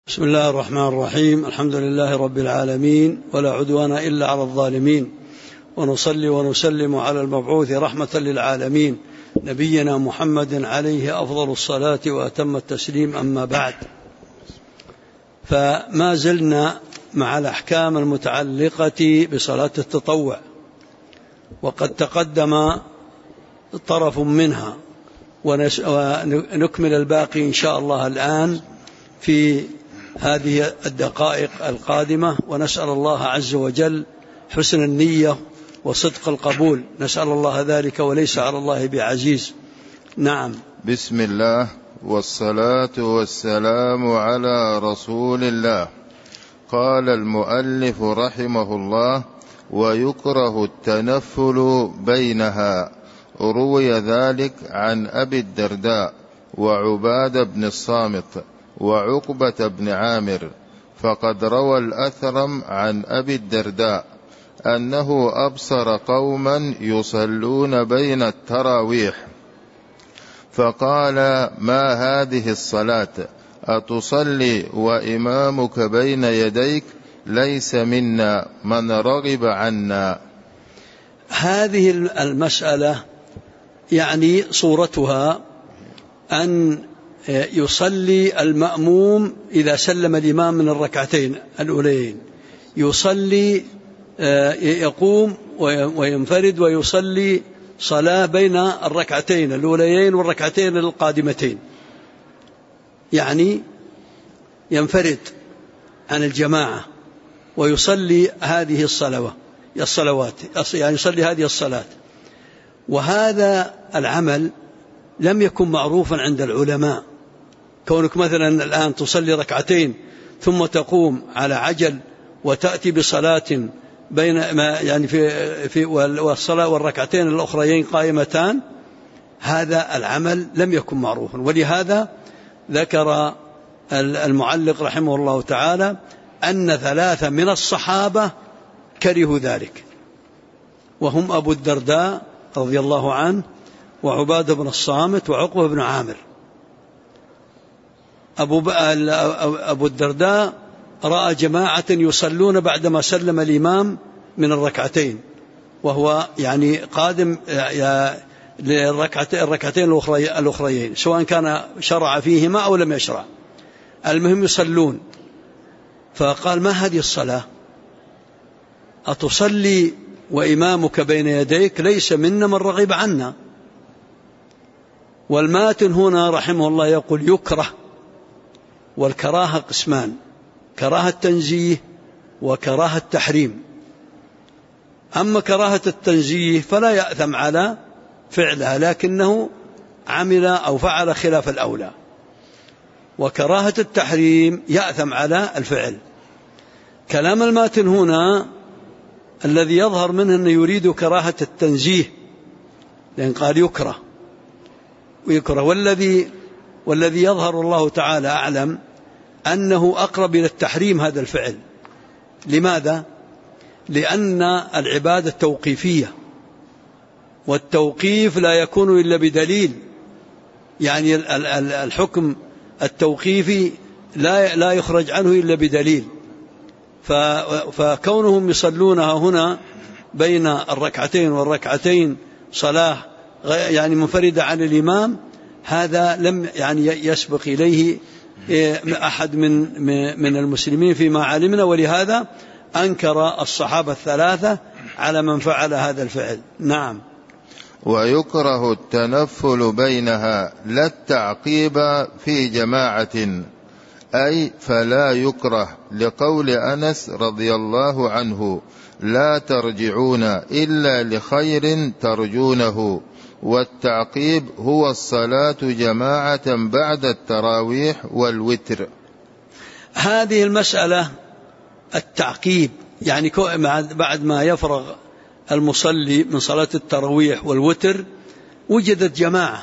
بسم الله الرحمن الرحيم. الحمد لله رب العالمين، ولا عدوان إلا على الظالمين، ونصلي ونسلم على المبعوث رحمة للعالمين نبينا محمد عليه أفضل الصلاة وأتم التسليم. أما بعد، فما زلنا مع الأحكام المتعلقة بصلاة التطوع، وقد تقدم طرف منها، ونكمل الباقي إن شاء الله الآن في هذه الدقائق القادمة، ونسأل الله عز وجل حسن النية وصدق القبول، نسأل الله ذلك وليس على الله بعزيز. نعم. بسم الله والصلاة والسلام على رسول الله. قال المؤلف رحمه الله: ويكره التنفل بينها. روي ذلك عن أبي الدرداء وعبادة بن الصامت وعقبة بن عامر. فقد روى الأثرم عن أبي الدرداء أنه أبصر قوما يصلون بين التراويح، فقال: ما هذه الصلاة؟ أتصلي وإمامك بين يديك؟ ليس منا من رغب عنا. هذه المسألة يعني صورتها أن يصلي المأموم إذا سلم الإمام من الركعتين الأولين، يصلي يقوم وينفرد ويصلي صلاة بين الركعتين الأوليين والركعتين القادمتين، يعني ينفرد عن الجماعة ويصلي هذه الصلوات، يعني يصلي هذه الصلاة. وهذا العمل لم يكن معروفا عند العلماء، كونك مثلا الآن تصلي ركعتين ثم تقوم على عجل وتأتي بصلاة بين يعني في والصلاة والركعتين الأخريين قائمتان، هذا العمل لم يكن معروفا. ولهذا ذكر المعلق رحمه الله تعالى أن 3 من الصحابة كرهوا ذلك، وهم أبو الدرداء رضي الله عنه، وعبادة بن الصامت، وعقبة بن عامر. أبو الدرداء رأى جماعة يصلون بعدما سلم الإمام من الركعتين، وهو يعني قادم للركعتين الأخريين، سواء كان شرع فيهما أو لم يشرع، المهم يصلون. فقال: ما هذه الصلاة؟ أتصلي وإمامك بين يديك؟ ليس منا من رغب عنا. والماتن هنا رحمه الله يقول يكره، والكراهة قسمان: كراهة تنزيه وكراهة تحريم. أما كراهة التنزيه فلا يأثم على فعلها، لكنه عمل أو فعل خلاف الأولى. وكراهة التحريم يأثم على الفعل. كلام الماتن هنا الذي يظهر منه أنه يريد كراهة التنزيه، لأن قال يكره، والذي يظهر الله تعالى أعلم أنه أقرب إلى التحريم هذا الفعل. لماذا؟ لأن العبادة توقيفية، والتوقيف لا يكون إلا بدليل، يعني الحكم التوقيفي لا يخرج عنه إلا بدليل. فكونهم يصلونها هنا بين الركعتين والركعتين صلاة يعني منفردة عن الإمام، هذا لم يعني يسبق إليه أحد من المسلمين فيما علمنا، ولهذا أنكر الصحابة 3 على من فعل هذا الفعل. نعم. ويكره التنفل بينها لا التعقيب في جماعة، أي فلا يكره، لقول أنس رضي الله عنه: لا ترجعون إلا لخير ترجونه. والتعقيب هو الصلاة جماعة بعد التراويح والوتر. هذه المسألة التعقيب، يعني بعد ما يفرغ المصلي من صلاة التراويح والوتر وجد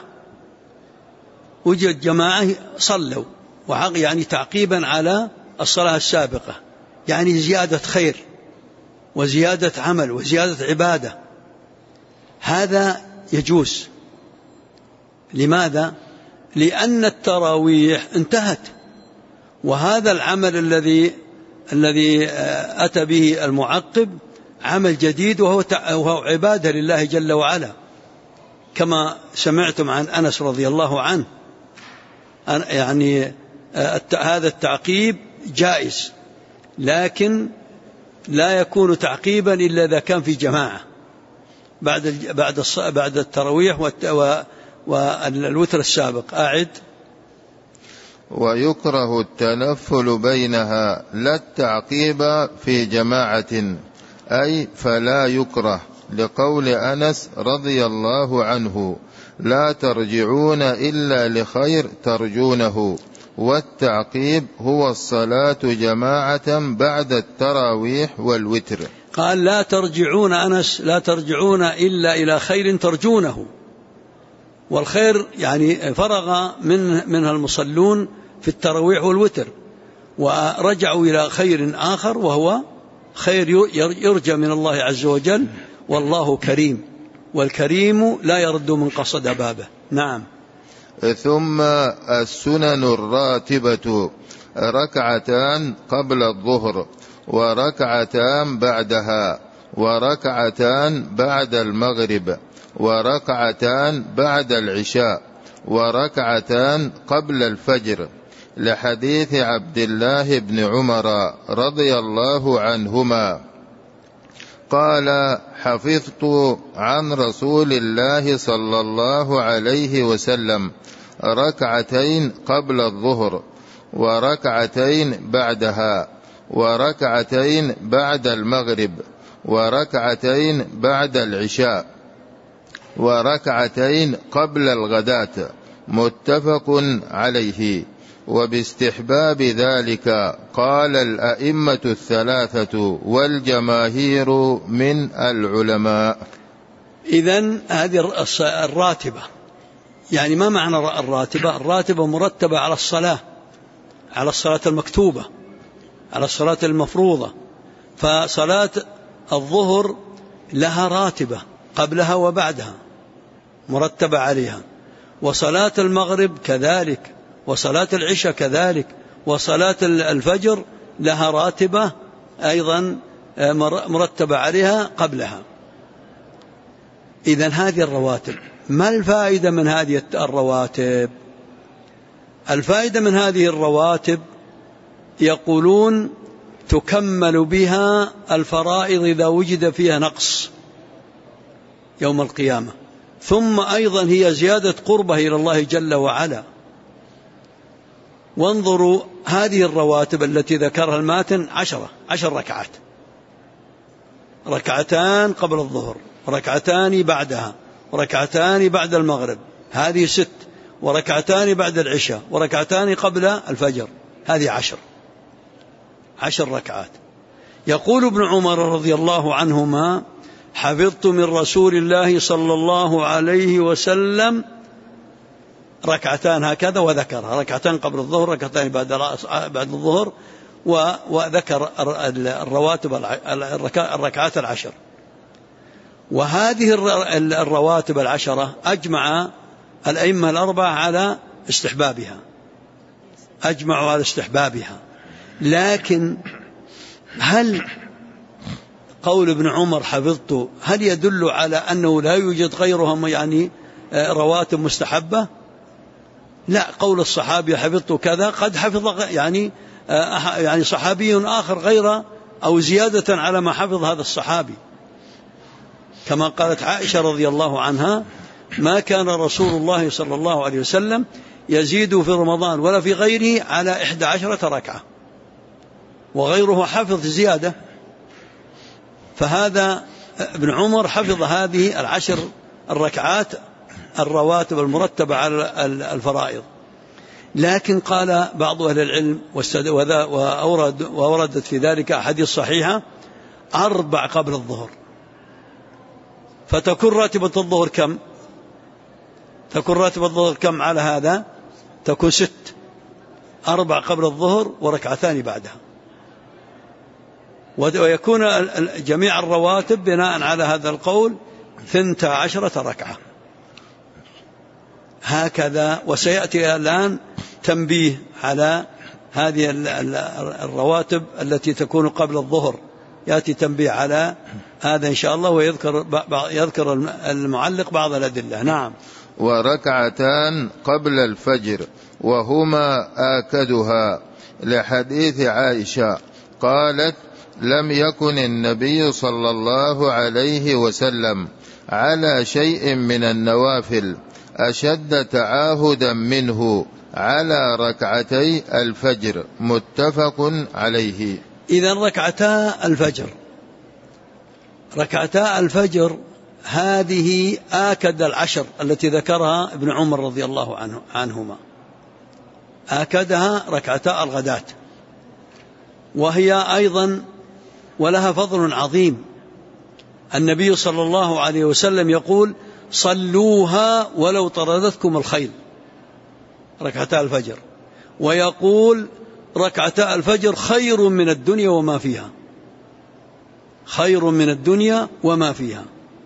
جماعة صلوا، يعني تعقيبا على الصلاة السابقة، يعني زيادة خير وزيادة عمل وزيادة عبادة، هذا يجوز. لماذا؟ لأن التراويح انتهت، وهذا العمل الذي أتى به المعقب عمل جديد، وهو عبادة لله جل وعلا، كما سمعتم عن أنس رضي الله عنه. يعني هذا التعقيب جائز، لكن لا يكون تعقيبا إلا إذا كان في جماعة بعد التراويح والوتر السابق. أعد. ويكره التنفل بينها لا التعقيب في جماعة، أي فلا يكره، لقول أنس رضي الله عنه: لا ترجعون إلا لخير ترجونه. والتعقيب هو الصلاة جماعة بعد التراويح والوتر. قال لا ترجعون، أنس لا ترجعون إلا إلى خير ترجونه، والخير يعني فرغ منها المصلون في التراويح والوتر، ورجعوا إلى خير آخر وهو خير يرجى من الله عز وجل، والله كريم، والكريم لا يرد من قصد بابه. نعم. ثم السنن الراتبة: ركعتان قبل الظهر، وركعتان بعدها، وركعتان بعد المغرب، وركعتان بعد العشاء، وركعتان قبل الفجر، لحديث عبد الله بن عمر رضي الله عنهما قال: حفظت عن رسول الله صلى الله عليه وسلم ركعتين قبل الظهر، وركعتين بعدها، وركعتين بعد المغرب، وركعتين بعد العشاء، وركعتين قبل الغداة، متفق عليه. وباستحباب ذلك قال الأئمة الثلاثة والجماهير من العلماء. إذن هذه الراتبة، يعني ما معنى الراتبة؟ الراتبة مرتبة على الصلاة، على الصلاة المكتوبة، على الصلاة المفروضة. فصلاة الظهر لها راتبة قبلها وبعدها مرتبة عليها، وصلاة المغرب كذلك، وصلاة العشاء كذلك، وصلاة الفجر لها راتبة أيضا مرتبة عليها قبلها. إذن هذه الرواتب، ما الفائدة من هذه الرواتب؟ الفائدة من هذه الرواتب يقولون تكمل بها الفرائض إذا وجد فيها نقص يوم القيامة، ثم أيضا هي زيادة قربة إلى الله جل وعلا. وانظروا هذه الرواتب التي ذكرها الماتن 10 ركعات، ركعتان قبل الظهر، ركعتان بعدها، وركعتان بعد المغرب، هذه 6، وركعتان بعد العشاء، وركعتان قبل الفجر، هذه 10 ركعات. يقول ابن عمر رضي الله عنهما: حفظت من رسول الله صلى الله عليه وسلم ركعتان هكذا، وذكرها ركعتان قبل الظهر، ركعتان بعد الظهر، وذكر الرواتب الركعات 10. وهذه الرواتب 10 أجمع الأئمة الأربعة على استحبابها، أجمعوا على استحبابها. لكن هل قول ابن عمر حفظت هل يدل على أنه لا يوجد غيرهم يعني رواتب مستحبة؟ لا، قول الصحابي حفظت كذا قد حفظ يعني صحابي آخر غير أو زيادة على ما حفظ هذا الصحابي، كما قالت عائشة رضي الله عنها: ما كان رسول الله صلى الله عليه وسلم يزيد في رمضان ولا في غيره على 11 ركعة، وغيره حفظ زيادة. فهذا ابن عمر حفظ هذه 10 الركعات الرواتب المرتبة على الفرائض. لكن قال بعض أهل العلم ووردت في ذلك أحاديث صحيحة 4 قبل الظهر، فتكون راتبة الظهر كم؟ تكون راتبة الظهر كم على هذا؟ تكون 6، 4 قبل الظهر وركعتان بعدها، ويكون جميع الرواتب بناء على هذا القول 12 ركعة هكذا. وسيأتي الآن تنبيه على هذه الرواتب التي تكون قبل الظهر، يأتي تنبيه على هذا إن شاء الله، ويذكر المعلق بعض الأدلة. نعم. وركعتان قبل الفجر وهما آكدها، لحديث عائشة قالت: لم يكن النبي صلى الله عليه وسلم على شيء من النوافل أشد تعاهدا منه على ركعتي الفجر، متفق عليه. إذن ركعتا الفجر هذه آكد العشر التي ذكرها ابن عمر رضي الله عنهما، آكدها ركعتا الغداة، وهي أيضا ولها فضل عظيم. النبي صلى الله عليه وسلم يقول: صلوها ولو طردتكم الخيل، ركعتا الفجر، ويقول: ركعتا الفجر خير من الدنيا وما فيها، خير من الدنيا وما فيها.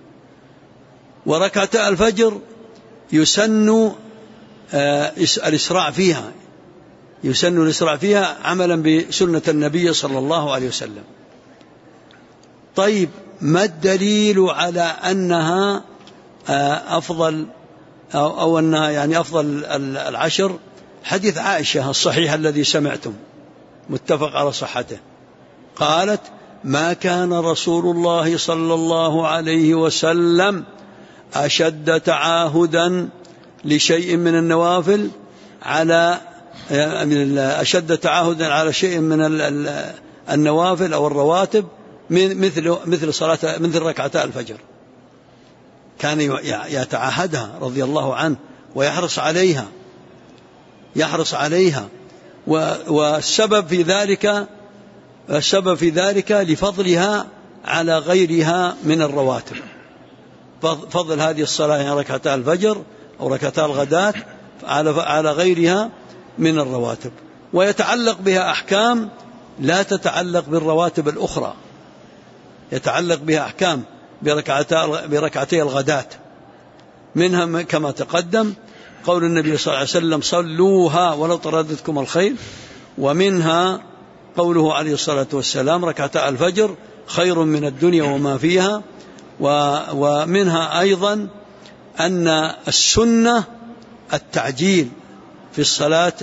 وركعتا الفجر يسن الإسراع فيها، يسن الإسراع فيها عملا بسنة النبي صلى الله عليه وسلم. طيب، ما الدليل على أنها أفضل أو أنها يعني أفضل العشر؟ حديث عائشة الصحيح الذي سمعتم متفق على صحته، قالت: ما كان رسول الله صلى الله عليه وسلم أشد تعاهدا لشيء من النوافل أشد تعاهدا على شيء من النوافل أو الرواتب مثل ركعتا الفجر. كان يتعاهدها رضي الله عنه ويحرص عليها، والسبب في ذلك لفضلها على غيرها من الرواتب، فضل هذه الصلاة يعني ركعتا الفجر أو ركعتا الغداة على غيرها من الرواتب، ويتعلق بها أحكام لا تتعلق بالرواتب الأخرى، يتعلق بها أحكام بركعتي الغداة، منها كما تقدم قول النبي صلى الله عليه وسلم: صلوها ولو طردتكم الخيل، ومنها قوله عليه الصلاة والسلام: ركعتا الفجر خير من الدنيا وما فيها. ومنها أيضا أن السنة التعجيل في الصلاة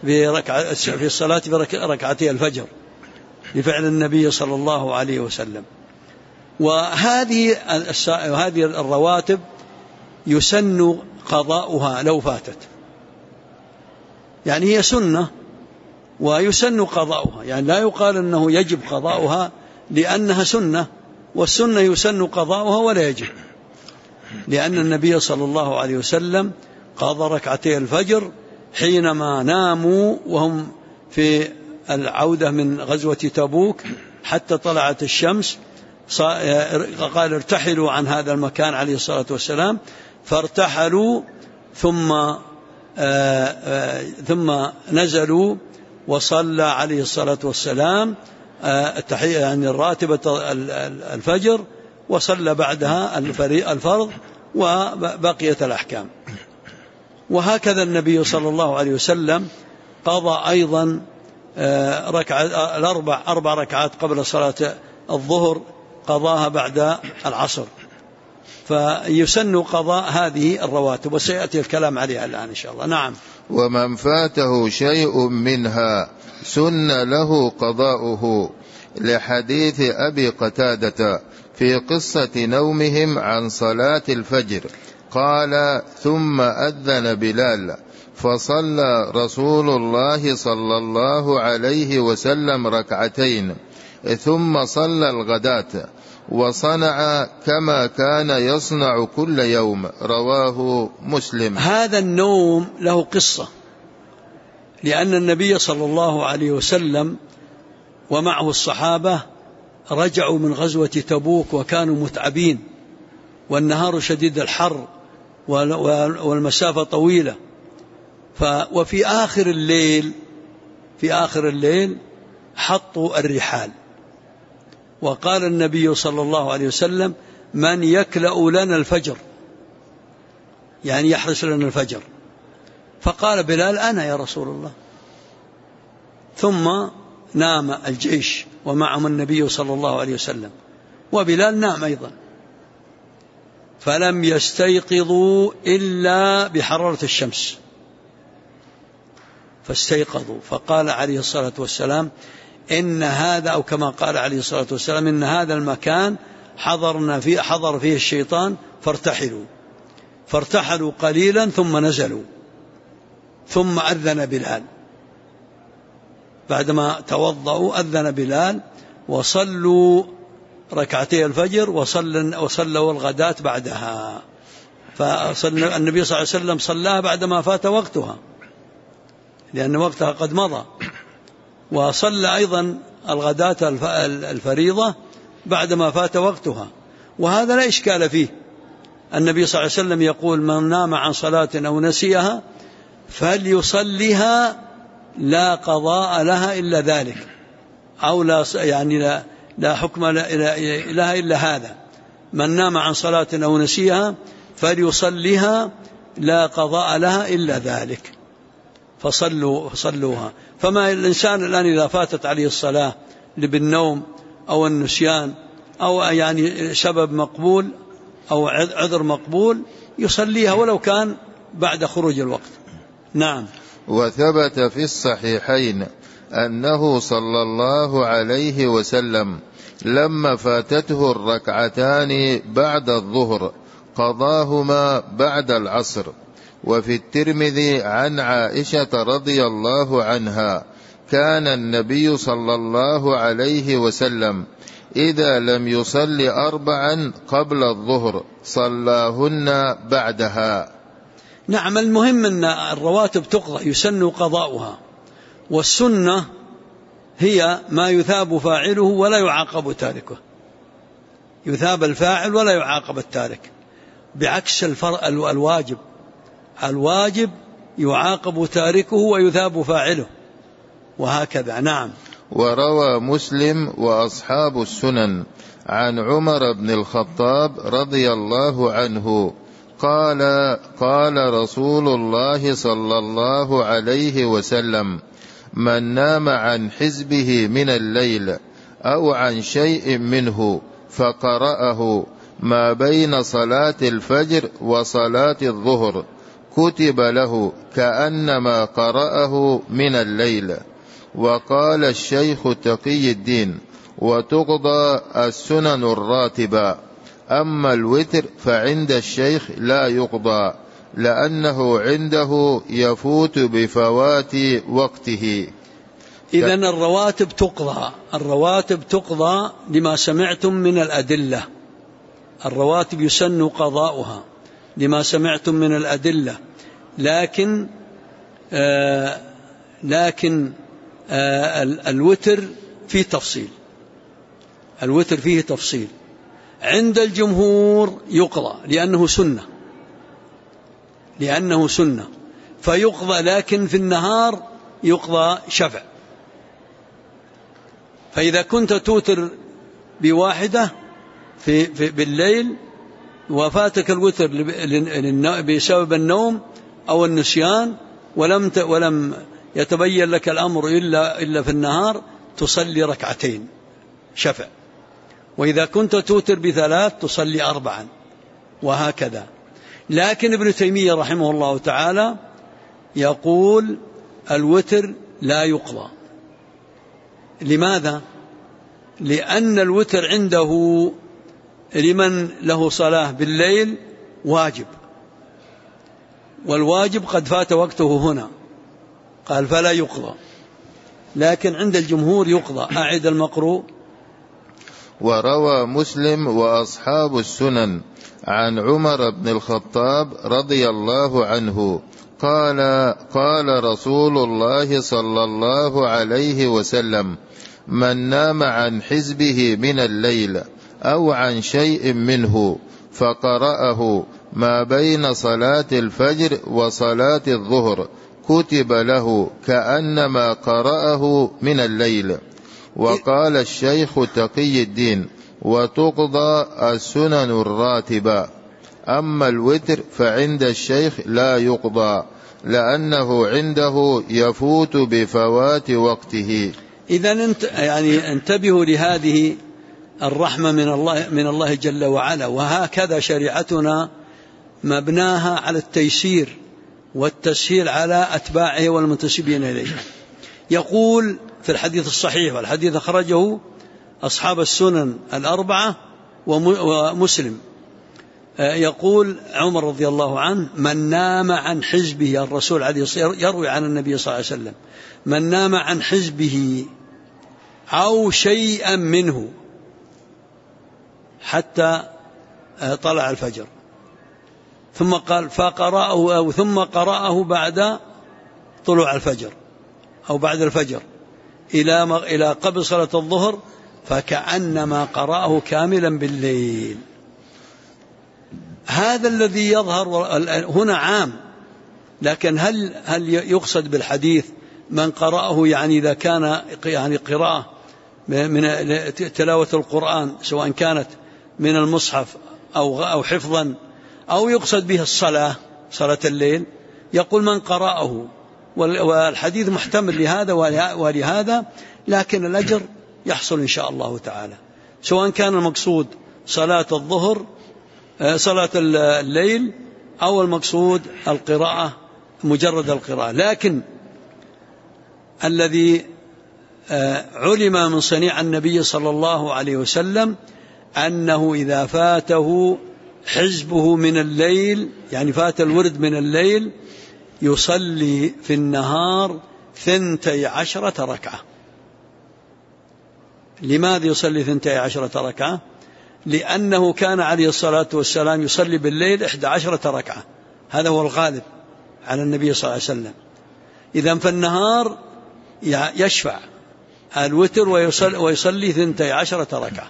بركعتي الفجر لفعل النبي صلى الله عليه وسلم. وهذه الرواتب يسن قضاؤها لو فاتت، يعني هي سنة ويسن قضاؤها، يعني لا يقال أنه يجب قضاؤها لأنها سنة، والسنة يسن قضاؤها ولا يجب، لأن النبي صلى الله عليه وسلم قضى ركعتي الفجر حينما ناموا وهم في العودة من غزوة تبوك حتى طلعت الشمس، قال: ارتحلوا عن هذا المكان عليه الصلاة والسلام، فارتحلوا ثم نزلوا، وصلى عليه الصلاة والسلام التحية يعني الراتبة الفجر، وصلى بعدها الفرض وبقيت الأحكام. وهكذا النبي صلى الله عليه وسلم قضى أيضا أربع ركعات قبل صلاة الظهر، قضاها بعد العصر، فيسن قضاء هذه الرواتب، وسيأتي الكلام عليها الآن إن شاء الله. نعم. ومن فاته شيء منها سن له قضاؤه، لحديث أبي قتادة في قصة نومهم عن صلاة الفجر، قال: ثم أذن بلال فصلى رسول الله صلى الله عليه وسلم ركعتين، ثم صلى الغداة، وصنع كما كان يصنع كل يوم، رواه مسلم. هذا النوم له قصة، لأن النبي صلى الله عليه وسلم ومعه الصحابة رجعوا من غزوة تبوك وكانوا متعبين، والنهار شديد الحر والمسافة طويلة، وفي آخر الليل حطوا الرحال، وقال النبي صلى الله عليه وسلم: من يكلأ لنا الفجر، يعني يحرس لنا الفجر. فقال بلال: أنا يا رسول الله. ثم نام الجيش ومعهم النبي صلى الله عليه وسلم، وبلال نام أيضا، فلم يستيقظوا إلا بحرارة الشمس، فاستيقظوا، فقال عليه الصلاة والسلام إن هذا، أو كما قال عليه الصلاة والسلام إن هذا المكان حضر فيه الشيطان فارتحلوا قليلا ثم نزلوا، ثم أذن بلال، بعدما توضأوا أذن بلال وصلوا ركعتي الفجر وصلوا الغداة بعدها، فالنبي صلى الله عليه وسلم صلاها بعدما فات وقتها لأن وقتها قد مضى، وصلى أيضا الغداة الفريضة بعدما فات وقتها، وهذا لا إشكال فيه. النبي صلى الله عليه وسلم يقول من نام عن صلاة أو نسيها فليصليها لا قضاء لها إلا ذلك، أو لا حكم لها إلا هذا، من نام عن صلاة أو نسيها فليصليها لا قضاء لها إلا ذلك، فصلوها. فما الإنسان الآن إذا فاتت عليه الصلاة بالنوم أو النسيان أو سبب مقبول أو عذر مقبول يصليها ولو كان بعد خروج الوقت. نعم. وثبت في الصحيحين أنه صلى الله عليه وسلم لما فاتته الركعتان بعد الظهر قضاهما بعد العصر. وفي الترمذي عن عائشة رضي الله عنها كان النبي صلى الله عليه وسلم إذا لم يصل 4 قبل الظهر صلاهن بعدها. نعم. المهم أن الرواتب تقضى، يسن قضاؤها، والسنة هي ما يثاب فاعله ولا يعاقب تاركه، يثاب الفاعل ولا يعاقب التارك، بعكس الواجب. الواجب يعاقب تاركه ويثاب فاعله، وهكذا. نعم. وروى مسلم وأصحاب السنن عن عمر بن الخطاب رضي الله عنه قال رسول الله صلى الله عليه وسلم من نام عن حزبه من الليل أو عن شيء منه فقرأه ما بين صلاة الفجر وصلاة الظهر كتب له كأنما قرأه من الليل. وقال الشيخ تقي الدين وتقضى السنن الراتبة، أما الوتر فعند الشيخ لا يقضى لأنه عنده يفوت بفوات وقته. إذن الرواتب تقضى لما سمعتم من الأدلة، الرواتب يسن قضاؤها لما سمعتم من الأدلة، لكن الوتر فيه تفصيل، الوتر فيه تفصيل. عند الجمهور يقضى لأنه سنة فيقضى، لكن في النهار يقضى شفع. فإذا كنت توتر بواحدة بالليل وفاتك الوتر بسبب النوم أو النسيان ولم يتبين لك الأمر إلا في النهار، تصلي 2 شفع. وإذا كنت توتر ب3 تصلي 4، وهكذا. لكن ابن تيمية رحمه الله تعالى يقول الوتر لا يقضى. لماذا؟ لأن الوتر عنده لمن له صلاة بالليل واجب، والواجب قد فات وقته هنا، قال فلا يقضى. لكن عند الجمهور يقضى. أعد المقروء. وروى مسلم وأصحاب السنن عن عمر بن الخطاب رضي الله عنه قال رسول الله صلى الله عليه وسلم من نام عن حزبه من الليل أو عن شيء منه فقرأه ما بين صلاة الفجر وصلاة الظهر كتب له كأنما قرأه من الليل. وقال الشيخ تقي الدين وتقضى السنن الراتبة، أما الوتر فعند الشيخ لا يقضى لأنه عنده يفوت بفوات وقته. إذن يعني انتبهوا لهذه الرحمة من الله جل وعلا، وهكذا شريعتنا مبناها على التيسير والتسهيل على أتباعه والمنتسبين إليه. يقول في الحديث الصحيح، والحديث أخرجه أصحاب السنن الأربعة ومسلم، يقول عمر رضي الله عنه: من نام عن حزبه، الرسول عليه الصلاة والسلام يروي عن النبي صلى الله عليه وسلم: من نام عن حزبه أو شيئا منه حتى طلع الفجر، ثم قال فقرأه أو ثم قرأه بعد طلوع الفجر أو بعد الفجر إلى قبل صلاة الظهر، فكأنما قرأه كاملا بالليل. هذا الذي يظهر هنا عام، لكن هل يقصد بالحديث من قرأه يعني إذا كان يعني قراءة من تلاوة القرآن سواء كانت من المصحف أو حفظا، أو يقصد به الصلاة، صلاة الليل؟ يقول من قرأه، والحديث محتمل لهذا ولهذا، لكن الأجر يحصل إن شاء الله تعالى، سواء كان المقصود صلاة الظهر صلاة الليل أو المقصود القراءة مجرد القراءة. لكن الذي علم من صنيع النبي صلى الله عليه وسلم أنه إذا فاته حزبه من الليل، يعني فات الورد من الليل، يصلي في النهار 12 ركعة. لماذا يصلي 12 ركعة؟ لأنه كان عليه الصلاة والسلام يصلي بالليل 11 ركعة، هذا هو الغالب على النبي صلى الله عليه وسلم. إذن في النهار يشفع الوتر ويصلي 12 ركعة.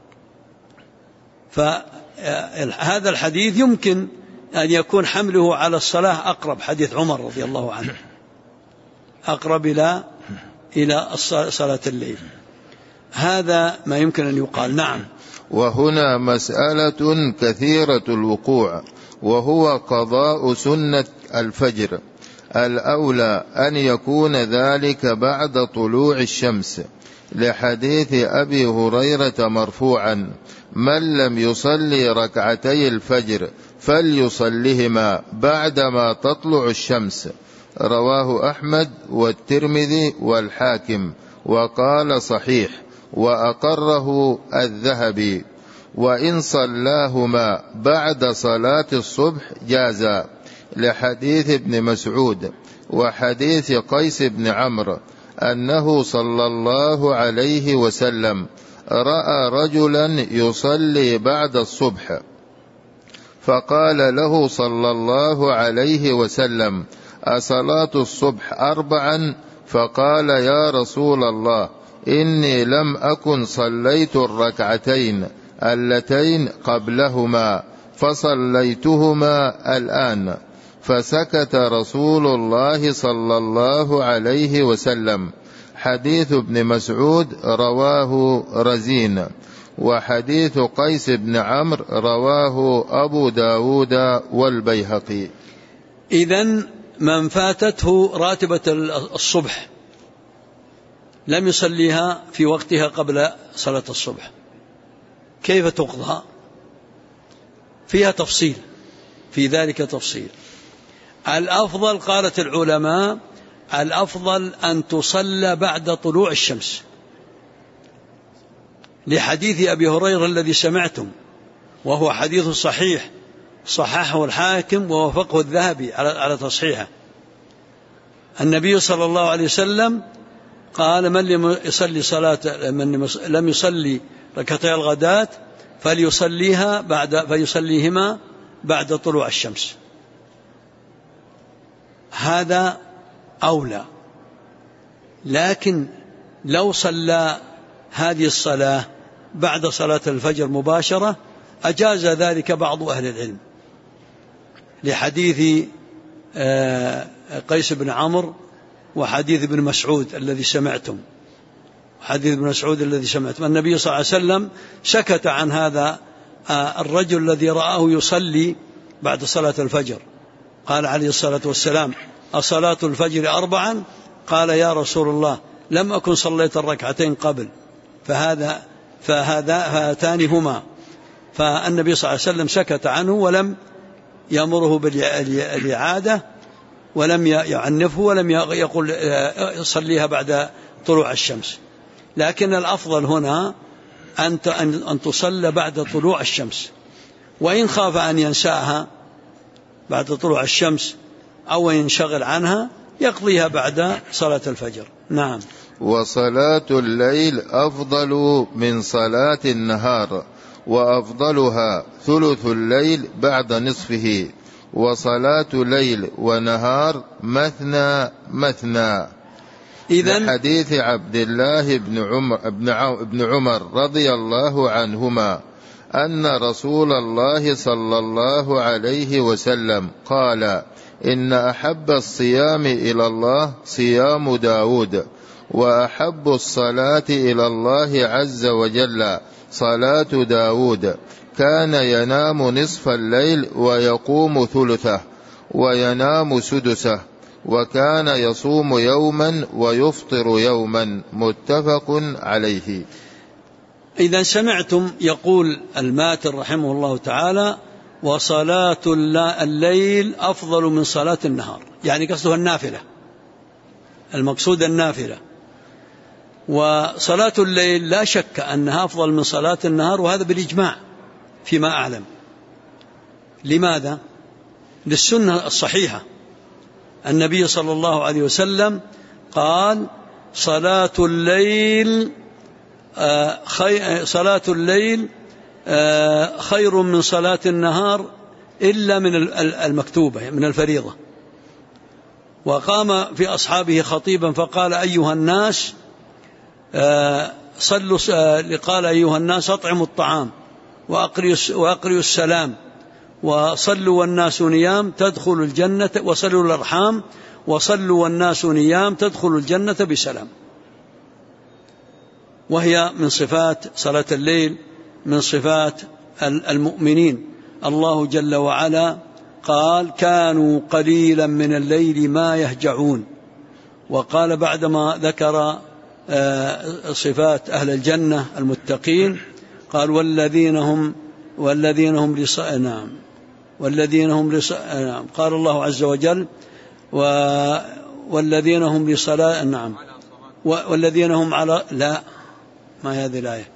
فهذا الحديث يمكن أن يكون حمله على الصلاة أقرب، حديث عمر رضي الله عنه أقرب إلى صلاة الليل. هذا ما يمكن أن يقال. نعم. وهنا مسألة كثيرة الوقوع، وهو قضاء سنة الفجر. الأولى أن يكون ذلك بعد طلوع الشمس، لحديث أبي هريرة مرفوعا: من لم يصلي ركعتي الفجر فليصلهما بعدما تطلع الشمس. رواه أحمد والترمذي والحاكم، وقال صحيح، وأقره الذهبي. وإن صلاهما بعد صلاة الصبح جازا، لحديث ابن مسعود وحديث قيس بن عمرو أنه صلى الله عليه وسلم رأى رجلا يصلي بعد الصبح، فقال له صلى الله عليه وسلم: أصلاة الصبح 4؟ فقال: يا رسول الله، إني لم أكن صليت الركعتين اللتين قبلهما فصليتهما الآن. فسكت رسول الله صلى الله عليه وسلم. حديث ابن مسعود رواه رزين، وحديث قيس بن عمرو رواه أبو داود والبيهقي. إذن من فاتته راتبة الصبح لم يصليها في وقتها قبل صلاة الصبح، كيف تقضى؟ فيها تفصيل، في ذلك تفصيل. الأفضل قالت العلماء الأفضل أن تصلى بعد طلوع الشمس، لحديث أبي هريرة الذي سمعتم، وهو حديث صحيح صححه الحاكم ووافقه الذهبي على تصحيحه. النبي صلى الله عليه وسلم قال: من لم يصلي ركعتي الغداة فليصليهما بعد طلوع الشمس. هذا أولى. لكن لو صلى هذه الصلاة بعد صلاة الفجر مباشرة أجاز ذلك بعض أهل العلم، لحديث قيس بن عمرو وحديث ابن مسعود الذي سمعتم. حديث ابن مسعود الذي سمعتم النبي صلى الله عليه وسلم سكت عن هذا الرجل الذي رآه يصلي بعد صلاة الفجر. قال عليه الصلاة والسلام: أصلاة الفجر 4؟ قال يا رسول الله لم أكن صليت الركعتين قبل، فهاتان هما. فالنبي صلى الله عليه وسلم سكت عنه ولم يأمره بالإعادة ولم يعنفه ولم يقل صليها بعد طلوع الشمس. لكن الأفضل هنا أن تصلى بعد طلوع الشمس، وإن خاف أن ينساها بعد طلوع الشمس أو ينشغل عنها يقضيها بعد صلاة الفجر. نعم. وصلاة الليل أفضل من صلاة النهار، وأفضلها ثلث الليل بعد نصفه، وصلاة ليل ونهار مثنى مثنى. حديث عبد الله بن عمر رضي الله عنهما أن رسول الله صلى الله عليه وسلم قال: إن أحب الصيام إلى الله صيام داود، وأحب الصلاة إلى الله عز وجل صلاة داود، كان ينام نصف الليل ويقوم ثلثه وينام سدسه، وكان يصوم يوما ويفطر يوما، متفق عليه. إذا سمعتم يقول الماتر رحمه الله تعالى: وصلاة الليل أفضل من صلاة النهار، يعني قصدها النافلة، المقصود النافلة. وصلاة الليل لا شك أنها أفضل من صلاة النهار، وهذا بالإجماع فيما أعلم. لماذا؟ للسنة الصحيحة، النبي صلى الله عليه وسلم قال: صلاة الليل خير من صلاة النهار إلا من المكتوبة من الفريضة. وقام في أصحابه خطيبا فقال: أيها الناس قال أيها الناس أطعموا الطعام وأقرئوا السلام وصلوا والناس نيام تدخل الجنة، وصلوا الأرحام وصلوا والناس نيام تدخل الجنة بسلام. وهي من صفات صلاة الليل، من صفات المؤمنين. الله جل وعلا قال: كانوا قليلا من الليل ما يهجعون. وقال بعدما ذكر صفات أهل الجنة المتقين قال: والذين هم قال الله عز وجل: والذين هم لصلاة والذين هم على ما هذه الآية.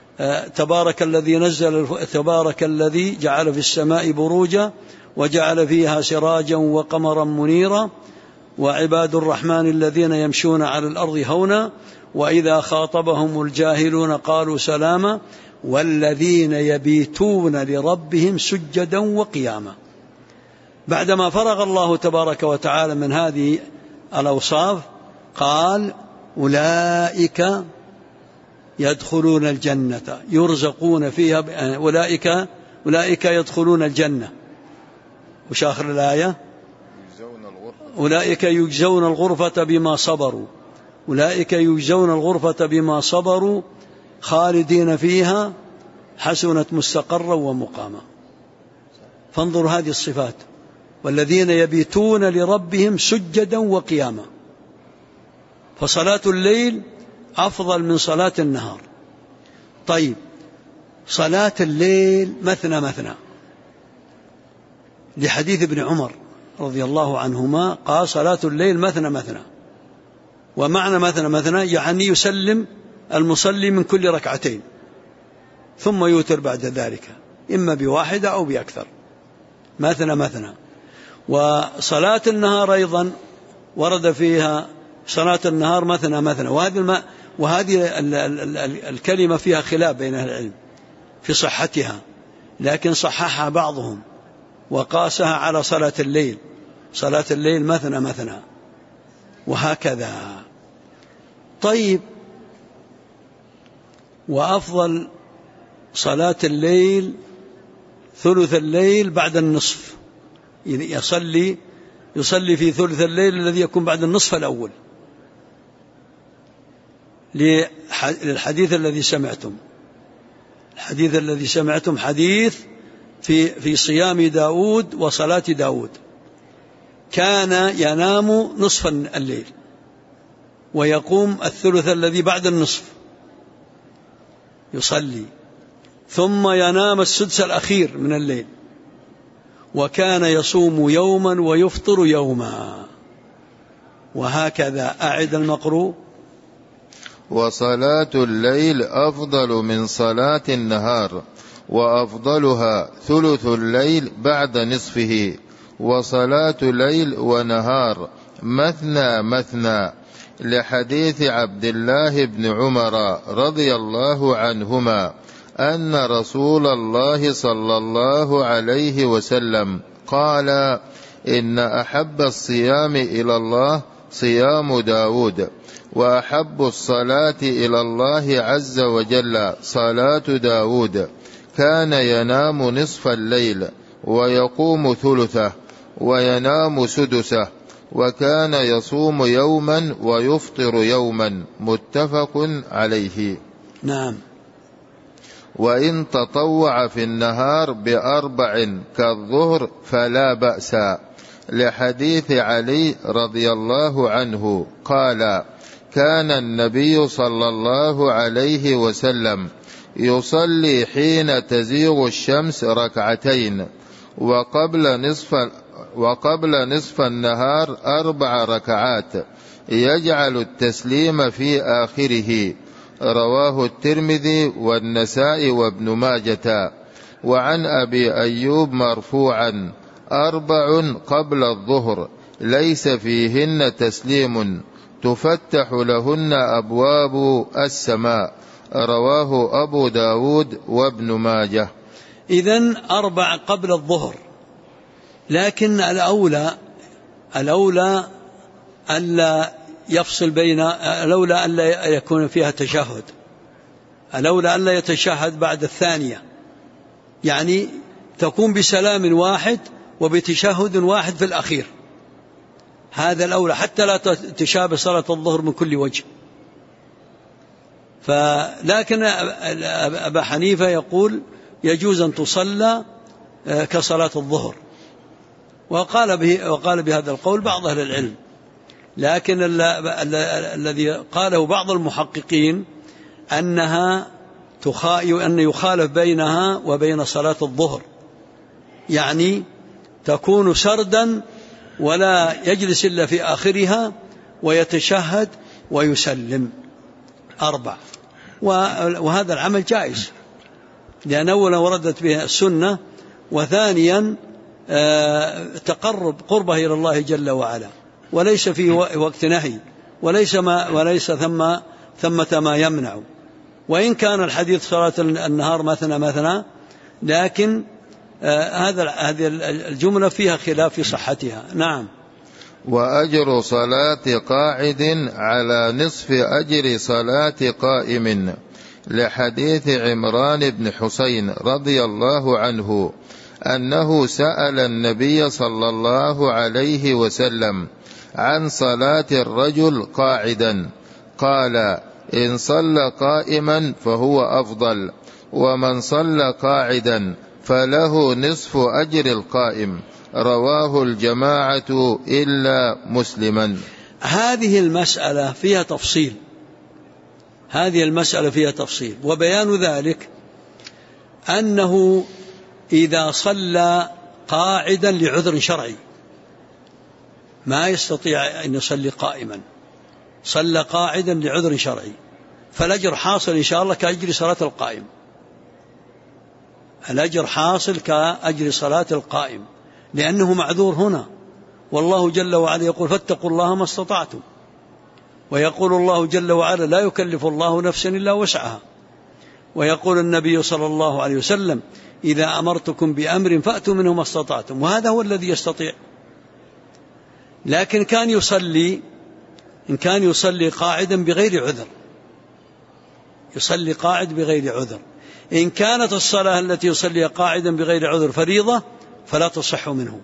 تبارك الذي جعل في السماء بروجا وجعل فيها سراجا وقمرا منيرا، وعباد الرحمن الذين يمشون على الأرض هونا وإذا خاطبهم الجاهلون قالوا سلاما، والذين يبيتون لربهم سجدا وقياما. بعدما فرغ الله تبارك وتعالى من هذه الأوصاف قال: أولئك يدخلون الجنة يرزقون فيها أولئك يدخلون الجنة. وش آخر الآية؟ أولئك يجزون الغرفة بما صبروا، أولئك يجزون الغرفة بما صبروا خالدين فيها حسنت مستقرا ومقاما. فانظروا هذه الصفات: والذين يبيتون لربهم سجدا وقياما. فصلاة الليل أفضل من صلاة النهار. طيب، صلاة الليل مثنى مثنى، لحديث ابن عمر رضي الله عنهما قال: صلاة الليل مثنى مثنى. ومعنى مثنى مثنى يعني يسلم المصلي من كل ركعتين ثم يوتر بعد ذلك، إما بواحدة أو بأكثر. مثنى مثنى. وصلاة النهار أيضا ورد فيها صلاة النهار مثنى مثنى. وهذه الكلمة فيها خلاف بين أهل العلم في صحتها، لكن صححها بعضهم وقاسها على صلاة الليل. صلاة الليل مثنى مثنى وهكذا. طيب، وأفضل صلاة الليل ثلث الليل بعد النصف، يعني يصلي في ثلث الليل الذي يكون بعد النصف الأول، للحديث الذي سمعتم. الحديث الذي سمعتم حديث في صيام داود وصلاة داود. كان ينام نصف الليل ويقوم الثلث الذي بعد النصف يصلي، ثم ينام السدس الأخير من الليل، وكان يصوم يوما ويفطر يوما، وهكذا أعد المقروء. وصلاة الليل أفضل من صلاة النهار، وأفضلها ثلث الليل بعد نصفه، وصلاة ليل ونهار مثنى مثنى، لحديث عبد الله بن عمر رضي الله عنهما أن رسول الله صلى الله عليه وسلم قال: إن أحب الصيام إلى الله صيام داود، وأحب الصلاة إلى الله عز وجل صلاة داود، كان ينام نصف الليل ويقوم ثلثه وينام سدسه، وكان يصوم يوما ويفطر يوما، متفق عليه. نعم. وإن تطوع في النهار ب4 كالظهر فلا بأس، لحديث علي رضي الله عنه قال: كان النبي صلى الله عليه وسلم يصلي حين تزيغ الشمس 2 وقبل نصف النهار 4 ركعات، يجعل التسليم في آخره. رواه الترمذي والنسائي وابن ماجة. وعن أبي أيوب مرفوعا: 4 قبل الظهر ليس فيهن تسليم، تفتح لهن أبواب السماء. رواه أبو داود وابن ماجه. إذن 4 قبل الظهر، لكن الأولى ألا يفصل بين، الأولى ألا يكون فيها تشهد، الأولى ألا يتشهد بعد الثانية، يعني تكون بسلام واحد وبتشهد واحد في الأخير، هذا الأولى حتى لا تشابه صلاة الظهر من كل وجه. لكن أبا حنيفة يقول يجوز أن تصلى كصلاة الظهر، وقال بهذا القول بعض أهل العلم، لكن الذي قاله بعض المحققين أن يخالف بينها وبين صلاة الظهر، يعني تكون سردا ولا يجلس إلا في آخرها ويتشهد ويسلم 4، وهذا العمل جائز، لأن أولا وردت به السنة، وثانيا قربه إلى الله جل وعلا، وليس في وقت نهي، وليس ثمة ما يمنع، وإن كان الحديث صلاة النهار مثنى، لكن هذه الجملة فيها خلاف في صحتها. نعم. وأجر صلاة قاعد على نصف أجر صلاة قائم، لحديث عمران بن حسين رضي الله عنه أنه سأل النبي صلى الله عليه وسلم عن صلاة الرجل قاعدا، قال: إن صلى قائما فهو أفضل، ومن صلى قاعدا فله نصف أجر القائم. رواه الجماعة إلا مسلما. هذه المسألة فيها تفصيل، وبيان ذلك أنه إذا صلى قاعدا لعذر شرعي ما يستطيع أن يصلي قائما، صلى قاعدا لعذر شرعي، فالأجر حاصل إن شاء الله كأجر صلاة القائم، الأجر حاصل كأجر صلاة القائم، لأنه معذور هنا، والله جل وعلا يقول: فاتقوا الله ما استطعتم، ويقول الله جل وعلا: لا يكلف الله نفسا إلا وسعها، ويقول النبي صلى الله عليه وسلم: إذا أمرتكم بأمر فأتوا منه ما استطعتم، وهذا هو الذي يستطيع. لكن إن كان يصلي قاعدا بغير عذر، يصلي قاعد بغير عذر، إن كانت الصلاة التي يصلي قاعدا بغير عذر فريضة فلا تصح منه.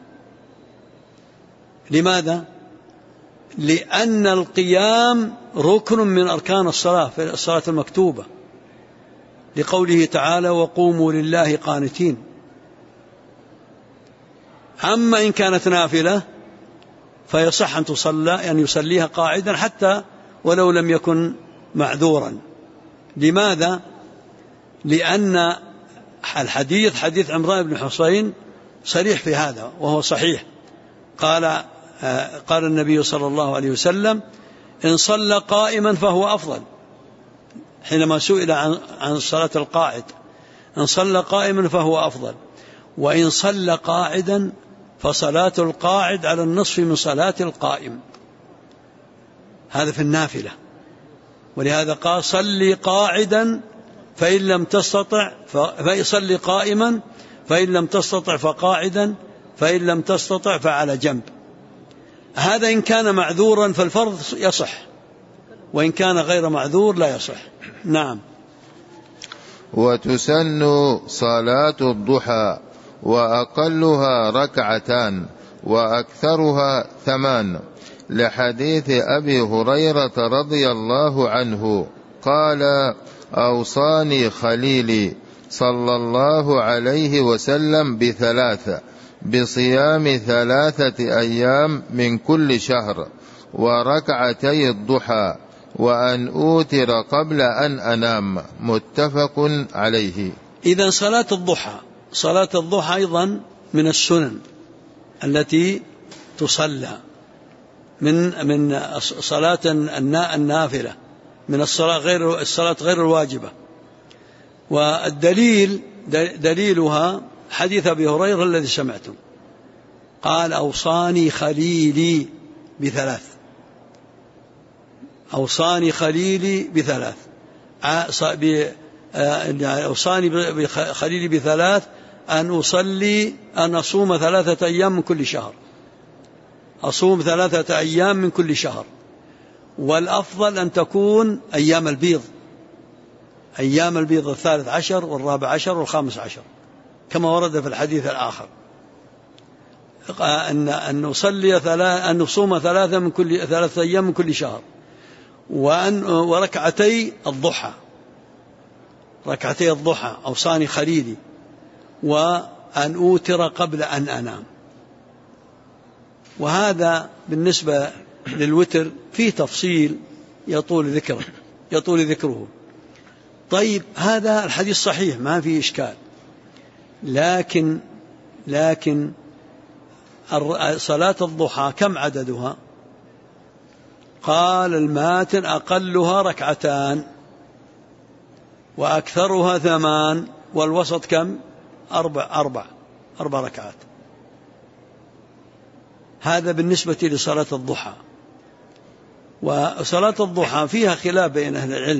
لماذا؟ لأن القيام ركن من أركان الصلاة في الصلاة المكتوبة، لقوله تعالى: وقوموا لله قانتين. أما إن كانت نافلة فيصح أن تصلى أن يصليها قاعدا حتى ولو لم يكن معذورا. لماذا؟ لأن الحديث حديث عمران بن حسين صريح في هذا وهو صحيح. قال النبي صلى الله عليه وسلم: إن صلى قائما فهو أفضل، حينما سئل عن صلاة القاعد: إن صلى قائما فهو أفضل، وإن صلى قاعدا فصلاة القاعد على النصف من صلاة القائم. هذا في النافلة. ولهذا قال: صلي قاعدا فإن لم تستطع فصلي قائما، فإن لم تستطع فقاعدا، فإن لم تستطع فعلى جنب. هذا إن كان معذورا فالفرض يصح، وإن كان غير معذور لا يصح. نعم. وتسن صلاة الضحى وأقلها ركعتان وأكثرها 8، لحديث أبي هريرة رضي الله عنه قال: أوصاني خليلي صلى الله عليه وسلم ب3: بصيام 3 أيام من كل شهر، وركعتي الضحى، وأن أوتر قبل أن أنام. متفق عليه. إذن صلاة الضحى أيضا من السنن التي تصلى من صلاة النافلة، من الصلاة غير الواجبة. والدليل دليلها حديث أبي هريرة الذي سمعتم، قال: أوصاني خليلي ب3. أوصاني خليلي ب3. أوصاني خليلي ب3: أن أصوم 3 أيام من كل شهر. أصوم 3 أيام من كل شهر، والأفضل أن تكون أيام البيض، 13 و14 و15، كما ورد في الحديث الآخر أن نصوم 3 أيام من كل شهر، وركعتي الضحى، أوصاني خليلي، وأن أوتر قبل أن أنام. وهذا بالنسبة للوتر فيه تفصيل يطول ذكره. طيب، هذا الحديث صحيح ما فيه إشكال، لكن صلاة الضحى كم عددها؟ قال الماتن: أقلها 2 وأكثرها 8، والوسط كم؟ 4 ركعات. هذا بالنسبة لصلاة الضحى. وصلاة الضحى فيها خلاف بين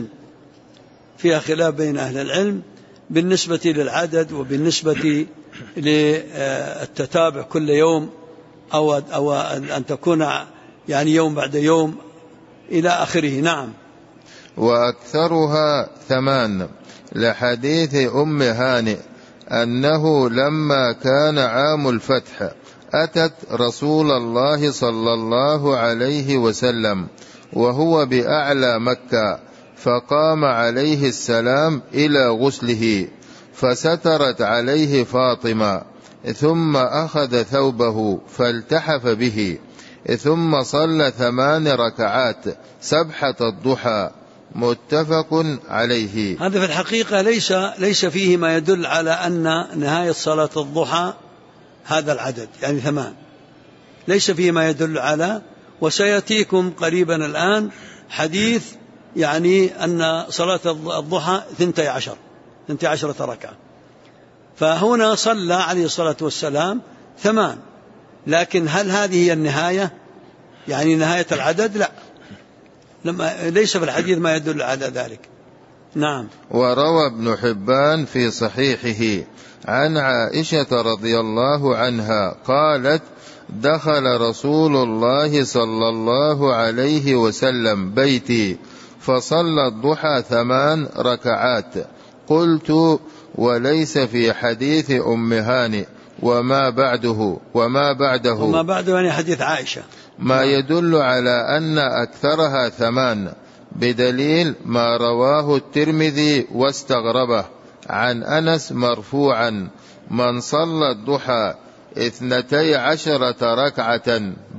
أهل العلم، بالنسبة للعدد، وبالنسبة للتتابع كل يوم، أو أن تكون يعني يوم بعد يوم إلى آخره. نعم. وأكثرها 8، لحديث أم هانئ أنه لما كان عام الفتح أتت رسول الله صلى الله عليه وسلم وهو بأعلى مكة، فقام عليه السلام إلى غسله، فسترت عليه فاطمة، ثم أخذ ثوبه فالتحف به، ثم صلى 8 ركعات سبحة الضحى. متفق عليه. هذا في الحقيقة ليس فيه ما يدل على أن نهاية صلاة الضحى هذا العدد، يعني 8، ليس فيه ما يدل على. وسيأتيكم قريبا الآن حديث يعني أن صلاة الضحى 12 ركعة، فهنا صلى عليه الصلاة والسلام 8، لكن هل هذه هي النهاية، يعني نهاية العدد؟ لا، ليس في الحديث ما يدل على ذلك. نعم. وروى ابن حبان في صحيحه عن عائشة رضي الله عنها قالت: دخل رسول الله صلى الله عليه وسلم بيتي فصلى الضحى 8 ركعات. قلت: وليس في حديث أم هانئ وما بعده يعني حديث عائشة ما يدل على أن أكثرها 8، بدليل ما رواه الترمذي واستغربه عن أنس مرفوعا: من صلى الضحى 12 ركعة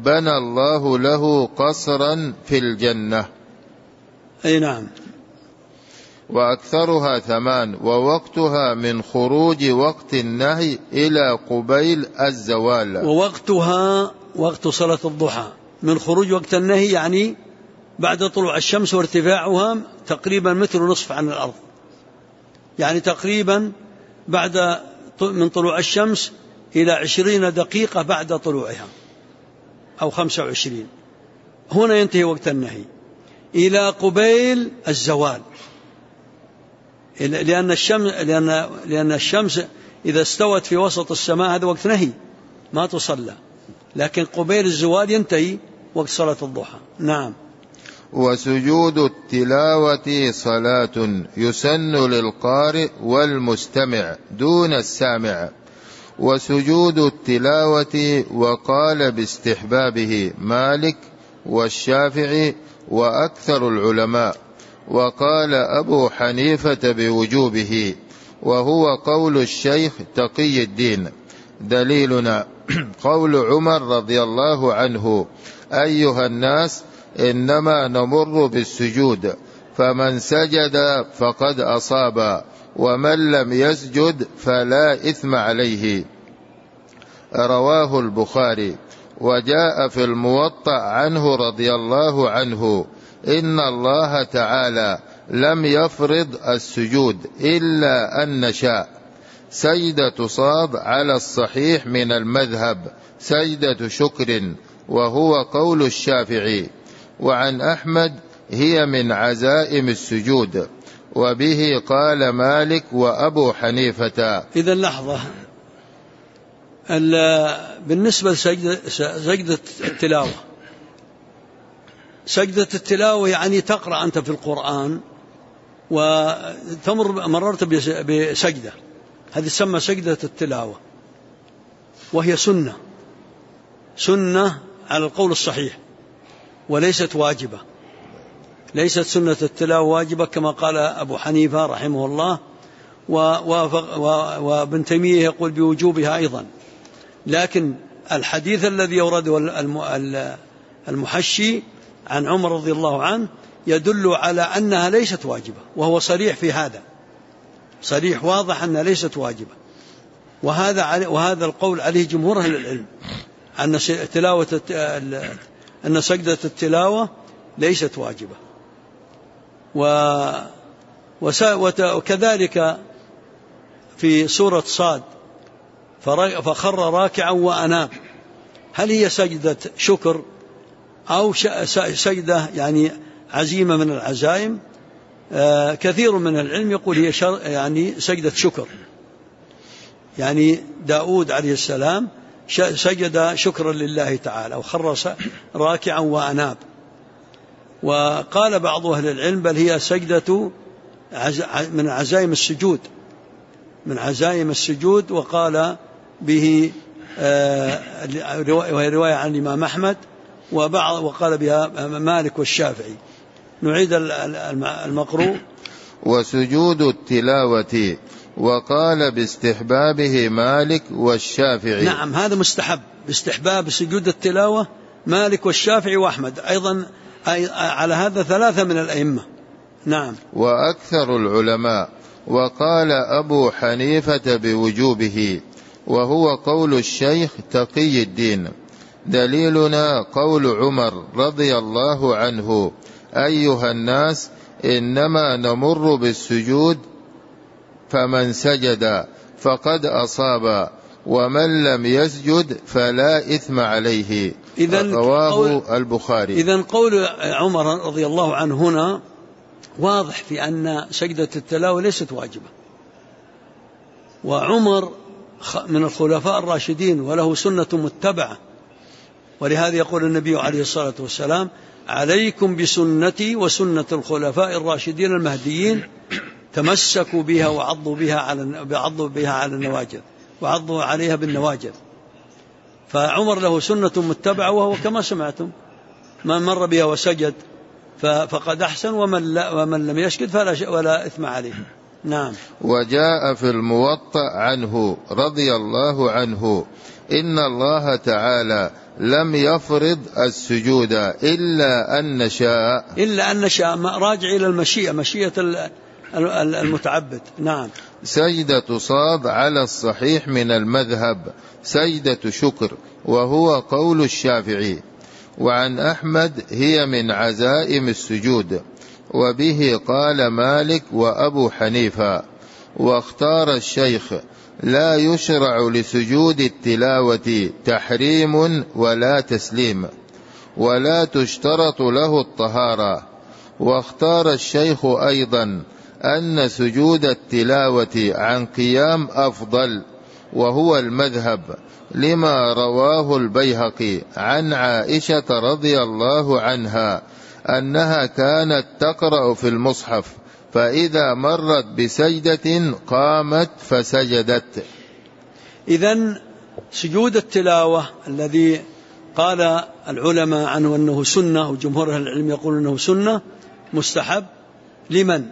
بنى الله له قصرا في الجنة. أي نعم. وأكثرها 8، ووقتها من خروج وقت النهي إلى قبيل الزوال. ووقتها وقت صلاة الضحى من خروج وقت النهي، يعني بعد طلوع الشمس وارتفاعها تقريبا متر ونصف عن الأرض، يعني تقريبا بعد من طلوع الشمس إلى 20 دقيقة بعد طلوعها أو 25، هنا ينتهي وقت النهي إلى قبيل الزوال، لأن الشمس إذا استوت في وسط السماء هذا وقت نهي ما تصلى، لكن قبيل الزوال ينتهي وقت صلاة الضحى. نعم. وسجود التلاوة صلاة يسن للقارئ والمستمع دون السامع. وسجود التلاوة وقال باستحبابه مالك والشافعي وأكثر العلماء، وقال أبو حنيفة بوجوبه، وهو قول الشيخ تقي الدين. دليلنا قول عمر رضي الله عنه: أيها الناس إنما نمر بالسجود، فمن سجد فقد أصاب، ومن لم يسجد فلا إثم عليه. رواه البخاري. وجاء في الموطأ عنه رضي الله عنه: إن الله تعالى لم يفرض السجود إلا أن نشاء. سجدة تصاب على الصحيح من المذهب سجدة شكر، وهو قول الشافعي. وعن أحمد هي من عزائم السجود، وبه قال مالك وأبو حنيفة. إذا لحظة، بالنسبة لسجدة التلاوة، سجدة التلاوة يعني تقرأ أنت في القرآن مررت بسجدة، هذه تسمى سجدة التلاوة، وهي سنة على القول الصحيح، وليست واجبة. ليست سنة التلاوة واجبة كما قال أبو حنيفة رحمه الله، وابن تيمية يقول بوجوبها أيضا. لكن الحديث الذي يورده المحشي عن عمر رضي الله عنه يدل على أنها ليست واجبة، وهو صريح في هذا، صريح واضح أنها ليست واجبة. وهذا القول عليه جمهور أهل العلم، أن سجدة التلاوة ليست واجبة. وكذلك في سورة صاد: فخر راكعا وأناب، هل هي سجدة شكر أو سجدة يعني عزيمة من العزائم؟ كثير من العلم يقول هي يعني سجدة شكر، يعني داود عليه السلام سجد شكرا لله تعالى وخر راكعا وأناب. وقال بعض أهل العلم بل هي سجدة من عزائم السجود، من عزائم السجود، وقال به وهي رواية عن الإمام أحمد وقال بها مالك والشافعي. نعيد المقروء. وسجود التلاوة وقال باستحبابه مالك والشافعي. نعم، هذا مستحب، باستحباب سجود التلاوة مالك والشافعي وأحمد أيضا، على هذا 3 من الأئمة. نعم. وأكثر العلماء، وقال أبو حنيفة بوجوبه، وهو قول الشيخ تقي الدين. دليلنا قول عمر رضي الله عنه: أيها الناس إنما نمر بالسجود، فمن سجد فقد أصاب، ومن لم يسجد فلا إثم عليه. رواه البخاري. إذن قول عمر رضي الله عنه هنا واضح في أن سجدة التلاوة ليست واجبة، وعمر من الخلفاء الراشدين وله سنة متبعة، ولهذا يقول النبي عليه الصلاة والسلام: عليكم بسنتي وسنة الخلفاء الراشدين المهديين، تمسكوا بها وعضوا بها على النواجذ، وعضوا عليها بالنواجذ. فعمر له سنة متبعة، وهو كما سمعتم من مر بها وسجد فقد أحسن، ومن لم يسجد ولا إثم عليه. نعم. وجاء في الموطأ عنه رضي الله عنه: إن الله تعالى لم يفرض السجود إلا أن نشاء راجع إلى المشيئة، مشيئة المتعبد. نعم. سجدة تصاب على الصحيح من المذهب سجدة شكر، وهو قول الشافعي. وعن أحمد هي من عزائم السجود، وبه قال مالك وأبو حنيفة. واختار الشيخ لا يشرع لسجود التلاوة تحريم ولا تسليم، ولا تشترط له الطهارة. واختار الشيخ أيضا أن سجود التلاوة عن قيام أفضل، وهو المذهب، لما رواه البيهقي عن عائشة رضي الله عنها أنها كانت تقرأ في المصحف، فإذا مرت بسجدة قامت فسجدت. إذن سجود التلاوة الذي قال العلماء عنه أنه سنة، وجمهور العلم يقول أنه سنة، مستحب لمن؟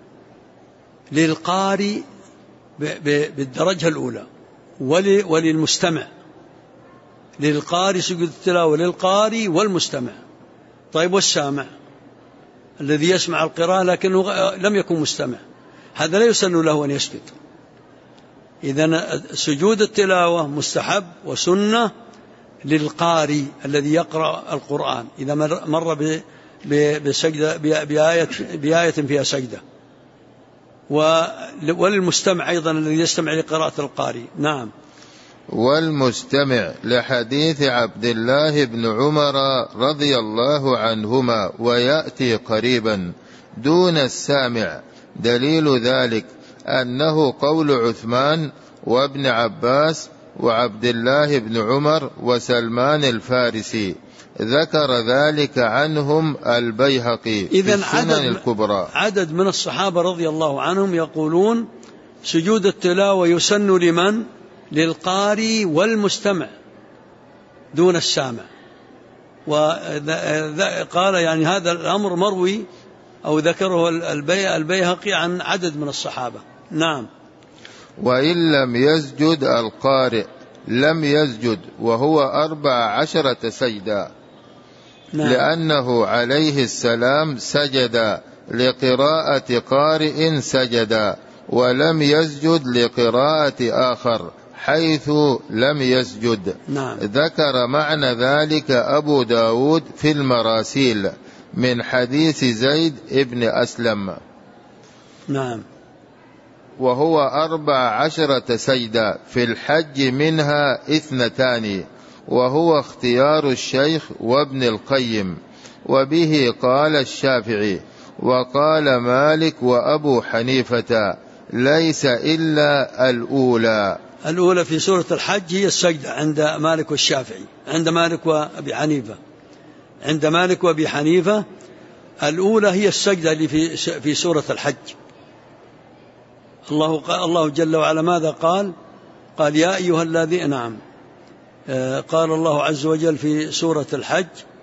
للقارئ بالدرجة الأولى وللمستمع. للقارئ سجود التلاوة للقارئ والمستمع. طيب والسامع الذي يسمع القراءة لكنه لم يكن مستمع، هذا لا يسن له أن يسجد. إذن سجود التلاوة مستحب وسنة للقارئ الذي يقرأ القرآن إذا مر بسجدة بآية فيها سجدة، وللمستمع أيضا الذي يستمع لقراءة القارئ. نعم. والمستمع لحديث عبد الله بن عمر رضي الله عنهما ويأتي قريبا دون السامع. دليل ذلك أنه قول عثمان وابن عباس وعبد الله بن عمر وسلمان الفارسي، ذكر ذلك عنهم البيهقي في السنن الكبرى. عدد من الصحابة رضي الله عنهم يقولون سجود التلاوة يسن لمن؟ للقارئ والمستمع دون السامع. وقال يعني هذا الأمر مروي أو ذكره البيهقي عن عدد من الصحابة. نعم. وإن لم يسجد القارئ لم يسجد، وهو 14 سجدا. نعم. لأنه عليه السلام سجد لقراءة قارئ سجدا، ولم يسجد لقراءة آخر حيث لم يسجد. نعم. ذكر معنى ذلك أبو داود في المراسيل من حديث زيد ابن أسلم. نعم. وهو 14 سجدة في الحج، منها 2، وهو اختيار الشيخ وابن القيم. وبه قال الشافعي وقال مالك وأبو حنيفة ليس إلا الأولى في سورة الحج هي السجدة عند مالك والشافعي، عند مالك وأبي حنيفة. عند مالك وأبي حنيفة الأولى هي السجدة اللي في سورة الحج. الله جل وعلا ماذا قال؟ قال يا أيها الذين. نعم. قال الله عز وجل في سورة الحج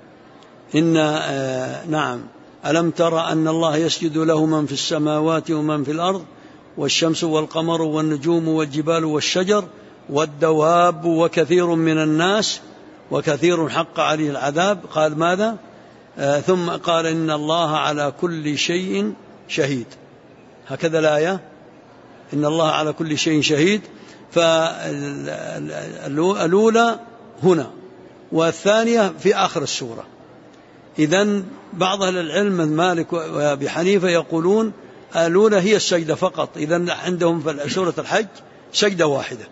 نعم ألم ترى أن الله يسجد له من في السماوات ومن في الأرض والشمس والقمر والنجوم والجبال والشجر والدواب وكثير من الناس وكثير حق عليه العذاب. قال ماذا؟ ثم قال إن الله على كل شيء شهيد. هكذا الآية، إن الله على كل شيء شهيد. فالأولى هنا والثانية في آخر السورة. إذن بعض أهل العلم من مالك وأبي حنيفة يقولون الأولى هي السجدة فقط. إذن عندهم في سورة الحج سجدة واحدة،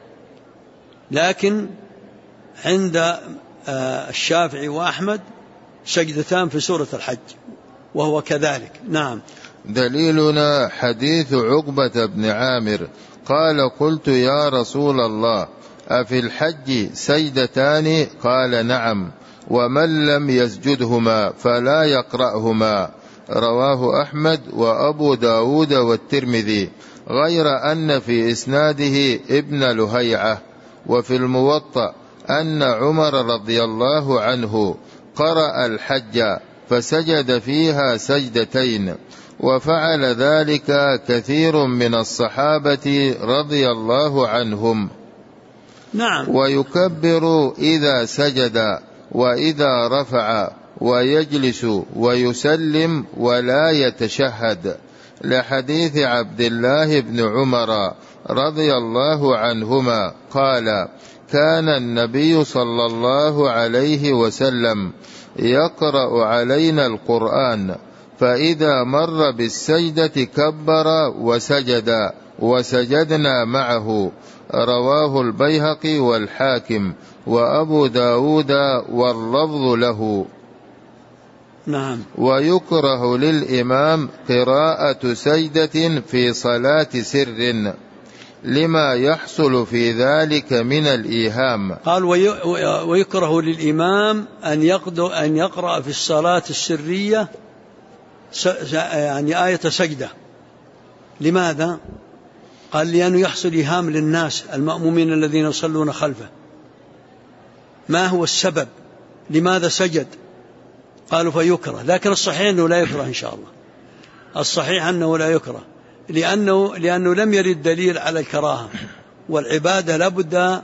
لكن عند الشافعي وأحمد سجدتان في سورة الحج، وهو كذلك. نعم. دليلنا حديث عقبة بن عامر قال قلت يا رسول الله أفي الحج سجدتان؟ قال نعم، ومن لم يسجدهما فلا يقرأهما. رواه أحمد وأبو داود والترمذي، غير أن في إسناده ابن لهيعة. وفي الموطأ أن عمر رضي الله عنه قرأ الحج فسجد فيها سجدتين، وفعل ذلك كثير من الصحابة رضي الله عنهم. نعم. ويكبر إذا سجد وإذا رفع ويجلس ويسلم ولا يتشهد، لحديث عبد الله بن عمر رضي الله عنهما قال: كان النبي صلى الله عليه وسلم يقرأ علينا القرآن، فإذا مر بالسجدة كبر وسجد وسجدنا معه. رواه البيهقي والحاكم وأبو داود واللفظ له. نعم. ويكره للإمام قراءة سجدة في صلاة سر لما يحصل في ذلك من الإيهام. قال ويكره للإمام أن يقرأ في الصلاة السرية يعني آية سجدة. لماذا؟ قال لأنه يحصل إيهام للناس المأمومين الذين يصلون خلفه. ما هو السبب؟ لماذا سجد؟ قالوا فيكره، لكن الصحيح أنه لا يكره إن شاء الله. الصحيح أنه لا يكره لأنه لم يرد دليل على الكراهة، والعبادة لابد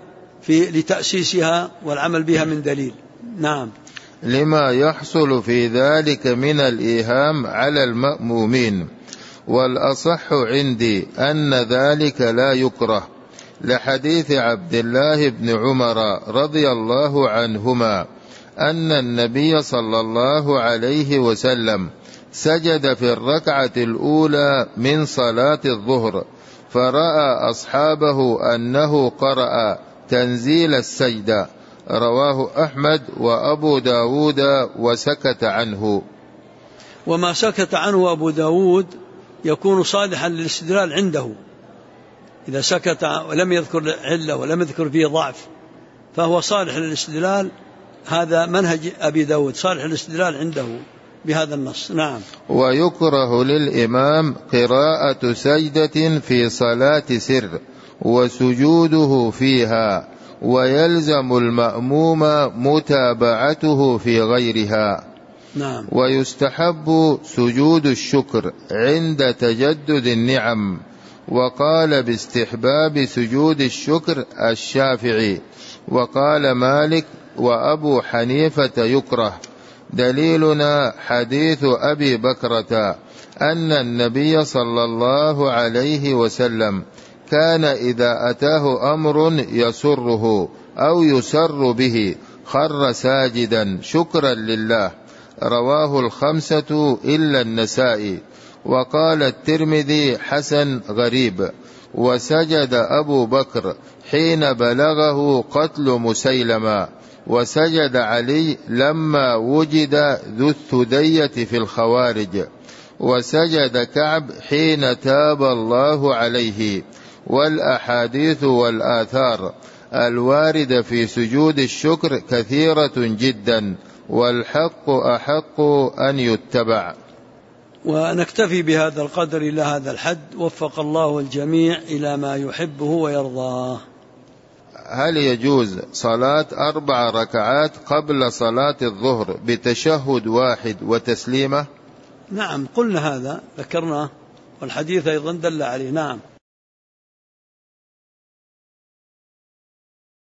لتأسيسها والعمل بها من دليل. نعم. لما يحصل في ذلك من الإيهام على المأمومين، والأصح عندي أن ذلك لا يكره، لحديث عبد الله بن عمر رضي الله عنهما أن النبي صلى الله عليه وسلم سجد في الركعة الأولى من صلاة الظهر، فرأى أصحابه أنه قرأ تنزيل السجدة. رواه أحمد وأبو داود وسكت عنه. وما سكت عنه أبو داود يكون صالحا للاستدلال عنده، إذا سكت ولم يذكر علة ولم يذكر فيه ضعف فهو صالح للاستدلال. هذا منهج أبي داود، صالح للاستدلال عنده بهذا النص. نعم. ويكره للإمام قراءة سجدة في صلاة سر وسجوده فيها، ويلزم المأموم متابعته في غيرها. نعم. ويستحب سجود الشكر عند تجدد النعم، وقال باستحباب سجود الشكر الشافعي، وقال مالك وأبو حنيفة يكره. دليلنا حديث أبي بكرة أن النبي صلى الله عليه وسلم كان إذا أتاه أمر يسره أو يسر به خر ساجدا شكرا لله. رواه الخمسة إلا النسائي. وقال الترمذي حسن غريب. وسجد أبو بكر حين بلغه قتل مسيلمة، وسجد علي لما وجد ذو الثدية في الخوارج، وسجد كعب حين تاب الله عليه. والأحاديث والآثار الواردة في سجود الشكر كثيرة جدا، والحق أحق أن يتبع. ونكتفي بهذا القدر إلى هذا الحد، وفق الله الجميع إلى ما يحبه ويرضاه. هل يجوز صلاة 4 ركعات قبل صلاة الظهر بتشهد واحد وتسليمة؟ نعم، قلنا هذا، ذكرناه، والحديث أيضا دل عليه. نعم.